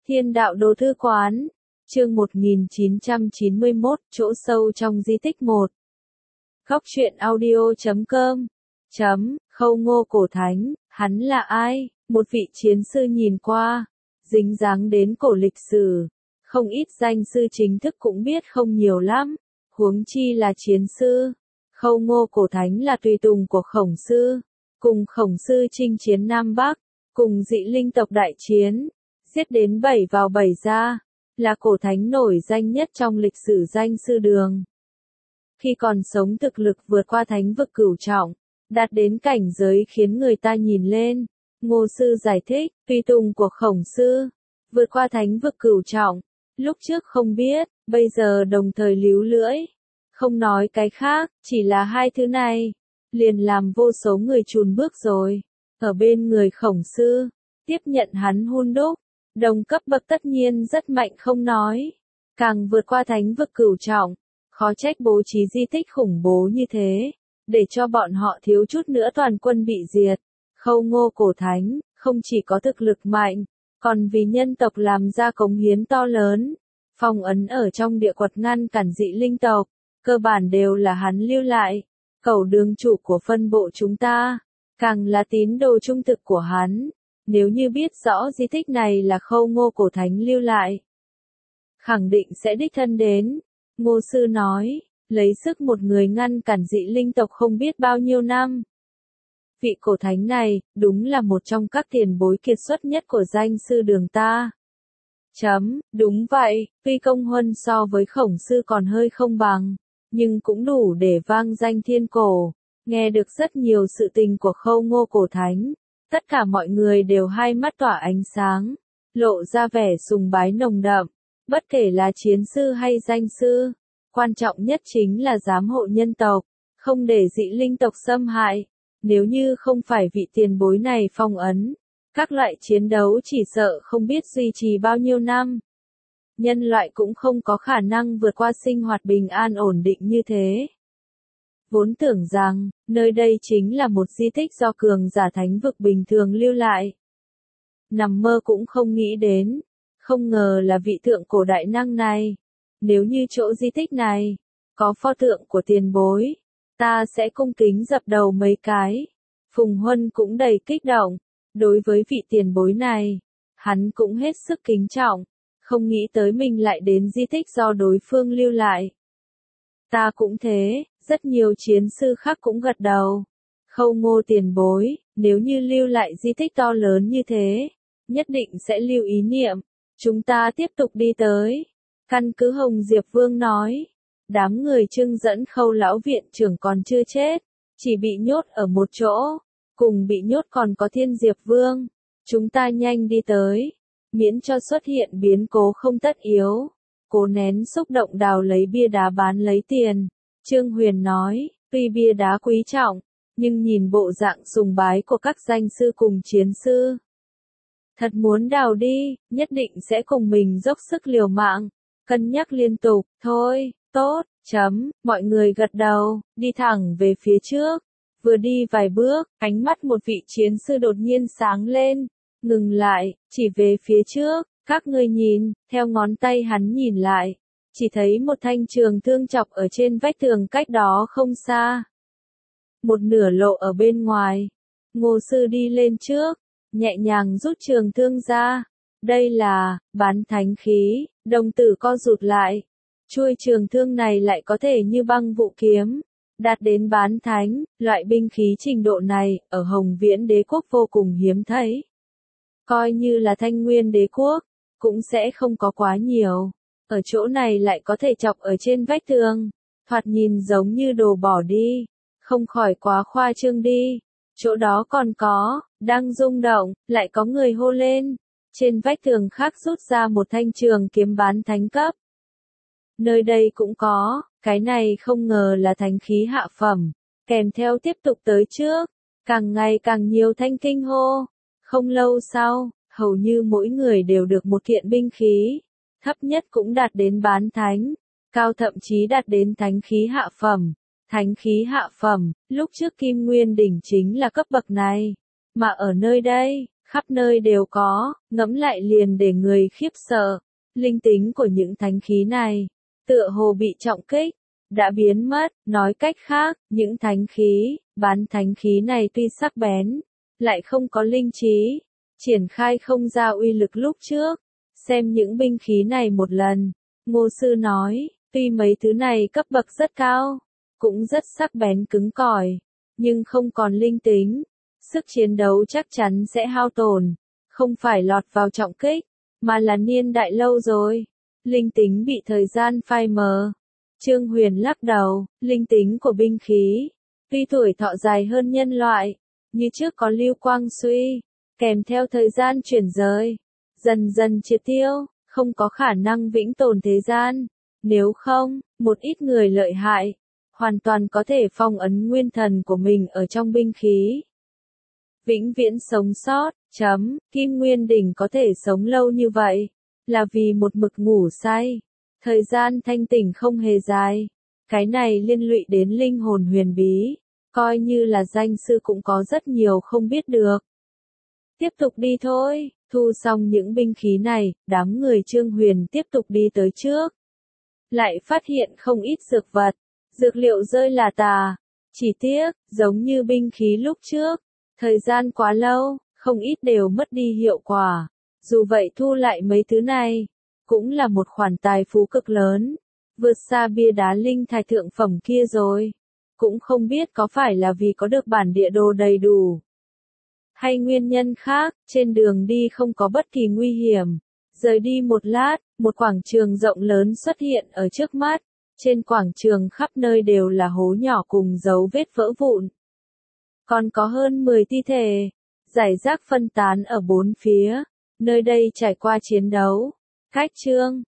Thiên đạo đồ thư quán, chương 1991, chỗ sâu trong di tích 1. Góc truyện audio.com. Khâu Ngô Cổ Thánh, hắn là ai? Một vị chiến sư nhìn qua, dính dáng đến cổ lịch sử. Không ít danh sư chính thức cũng biết không nhiều lắm, huống chi là chiến sư. Khâu Ngô Cổ Thánh là tùy tùng của Khổng Sư, cùng Khổng Sư chinh chiến Nam Bắc, cùng dị linh tộc đại chiến, giết đến 7 vào 7 ra, là cổ thánh nổi danh nhất trong lịch sử danh sư đường. Khi còn sống thực lực vượt qua thánh vực cửu trọng, đạt đến cảnh giới khiến người ta nhìn lên. Ngô Sư giải thích, tùy tùng của Khổng Sư, vượt qua thánh vực cửu trọng, lúc trước không biết, bây giờ đồng thời líu lưỡi. Không nói cái khác, chỉ là hai thứ này, liền làm vô số người chùn bước rồi. Ở bên người Khổng Sư, tiếp nhận hắn hun đúc, đồng cấp bậc tất nhiên rất mạnh không nói. Càng vượt qua thánh vực cửu trọng, khó trách bố trí di tích khủng bố như thế, để cho bọn họ thiếu chút nữa toàn quân bị diệt. Khâu Ngô Cổ Thánh, không chỉ có thực lực mạnh, còn vì nhân tộc làm ra cống hiến to lớn. Phong ấn ở trong địa quật ngăn cản dị linh tộc, cơ bản đều là hắn lưu lại. Cẩu đường chủ của phân bộ chúng ta, càng là tín đồ trung thực của hắn. Nếu như biết rõ di tích này là Khâu Ngô Cổ Thánh lưu lại, khẳng định sẽ đích thân đến. Ngô Sư nói, lấy sức một người ngăn cản dị linh tộc không biết bao nhiêu năm. Vị cổ thánh này, đúng là một trong các tiền bối kiệt xuất nhất của danh sư đường ta. Đúng vậy, tuy công huân so với Khổng Sư còn hơi không bằng, nhưng cũng đủ để vang danh thiên cổ. Nghe được rất nhiều sự tình của Khâu Ngô Cổ Thánh, tất cả mọi người đều hai mắt tỏa ánh sáng, lộ ra vẻ sùng bái nồng đậm. Bất kể là chiến sư hay danh sư, quan trọng nhất chính là giám hộ nhân tộc, không để dị linh tộc xâm hại. Nếu như không phải vị tiền bối này phong ấn, các loại chiến đấu chỉ sợ không biết duy trì bao nhiêu năm. Nhân loại cũng không có khả năng vượt qua sinh hoạt bình an ổn định như thế. Vốn tưởng rằng, nơi đây chính là một di tích do cường giả thánh vực bình thường lưu lại. Nằm mơ cũng không nghĩ đến, không ngờ là vị thượng cổ đại năng này. Nếu như chỗ di tích này, có pho tượng của tiền bối, ta sẽ cung kính dập đầu mấy cái. Phùng Huân cũng đầy kích động, đối với vị tiền bối này, hắn cũng hết sức kính trọng, không nghĩ tới mình lại đến di tích do đối phương lưu lại. Ta cũng thế, rất nhiều chiến sư khác cũng gật đầu. Khâu Ngô tiền bối, nếu như lưu lại di tích to lớn như thế, nhất định sẽ lưu ý niệm. Chúng ta tiếp tục đi tới. Căn cứ Hồng Diệp Vương nói, đám người trưng dẫn Khâu lão viện trưởng còn chưa chết, chỉ bị nhốt ở một chỗ, cùng bị nhốt còn có Thiên Diệp Vương. Chúng ta nhanh đi tới, miễn cho xuất hiện biến cố không tất yếu. Cố nén xúc động đào lấy bia đá bán lấy tiền. Trương Huyền nói, tuy bia đá quý trọng, nhưng nhìn bộ dạng sùng bái của các danh sư cùng chiến sư, thật muốn đào đi, nhất định sẽ cùng mình dốc sức liều mạng. Cân nhắc liên tục, thôi, tốt, mọi người gật đầu, đi thẳng về phía trước. Vừa đi vài bước, ánh mắt một vị chiến sư đột nhiên sáng lên, ngừng lại, chỉ về phía trước. Các ngươi nhìn, theo ngón tay hắn nhìn lại, chỉ thấy một thanh trường thương chọc ở trên vách tường cách đó không xa. Một nửa lộ ở bên ngoài. Ngô Sư đi lên trước, nhẹ nhàng rút trường thương ra. Đây là bán thánh khí. Đồng tử co rụt lại. Chuôi trường thương này lại có thể như băng vụ kiếm, đạt đến bán thánh. Loại binh khí trình độ này ở Hồng Viễn Đế quốc vô cùng hiếm thấy. Coi như là Thanh Nguyên Đế quốc, cũng sẽ không có quá nhiều. Ở chỗ này lại có thể chọc ở trên vách tường, thoạt nhìn giống như đồ bỏ đi, không khỏi quá khoa trương đi. Chỗ đó còn có, đang rung động, lại có người hô lên. Trên vách tường khác rút ra một thanh trường kiếm bán thánh cấp. Nơi đây cũng có, cái này không ngờ là thánh khí hạ phẩm, kèm theo tiếp tục tới trước, càng ngày càng nhiều thanh kinh hô. Không lâu sau, hầu như mỗi người đều được một kiện binh khí, thấp nhất cũng đạt đến bán thánh, cao thậm chí đạt đến thánh khí hạ phẩm. Thánh khí hạ phẩm, lúc trước Kim Nguyên đỉnh chính là cấp bậc này, mà ở nơi đây, khắp nơi đều có, ngẫm lại liền để người khiếp sợ. Linh tính của những thánh khí này, tựa hồ bị trọng kích, đã biến mất, nói cách khác, những thánh khí, bán thánh khí này tuy sắc bén, lại không có linh trí, triển khai không ra uy lực lúc trước. Xem những binh khí này một lần, Ngô Sư nói, tuy mấy thứ này cấp bậc rất cao, cũng rất sắc bén cứng cỏi, nhưng không còn linh tính, sức chiến đấu chắc chắn sẽ hao tổn, không phải lọt vào trọng kích, mà là niên đại lâu rồi, linh tính bị thời gian phai mờ. Trương Huyền lắc đầu, linh tính của binh khí, tuy tuổi thọ dài hơn nhân loại, như trước có lưu quang suy, kèm theo thời gian chuyển rời, dần dần triệt tiêu, không có khả năng vĩnh tồn thế gian. Nếu không, một ít người lợi hại, hoàn toàn có thể phong ấn nguyên thần của mình ở trong binh khí. Vĩnh viễn sống sót, Kim Nguyên Đỉnh có thể sống lâu như vậy, là vì một mực ngủ say. Thời gian thanh tỉnh không hề dài. Cái này liên lụy đến linh hồn huyền bí, coi như là danh sư cũng có rất nhiều không biết được. Tiếp tục đi thôi, thu xong những binh khí này, đám người Trương Huyền tiếp tục đi tới trước. Lại phát hiện không ít dược vật, dược liệu rơi là tà. Chỉ tiếc, giống như binh khí lúc trước, thời gian quá lâu, không ít đều mất đi hiệu quả. Dù vậy thu lại mấy thứ này, cũng là một khoản tài phú cực lớn, vượt xa bia đá linh thạch thượng phẩm kia rồi. Cũng không biết có phải là vì có được bản địa đồ đầy đủ, hay nguyên nhân khác, trên đường đi không có bất kỳ nguy hiểm. Rời đi một lát, một quảng trường rộng lớn xuất hiện ở trước mắt. Trên quảng trường khắp nơi đều là hố nhỏ cùng dấu vết vỡ vụn. Còn có hơn 10 thi thể, rải rác phân tán ở bốn phía. Nơi đây trải qua chiến đấu, cách Trương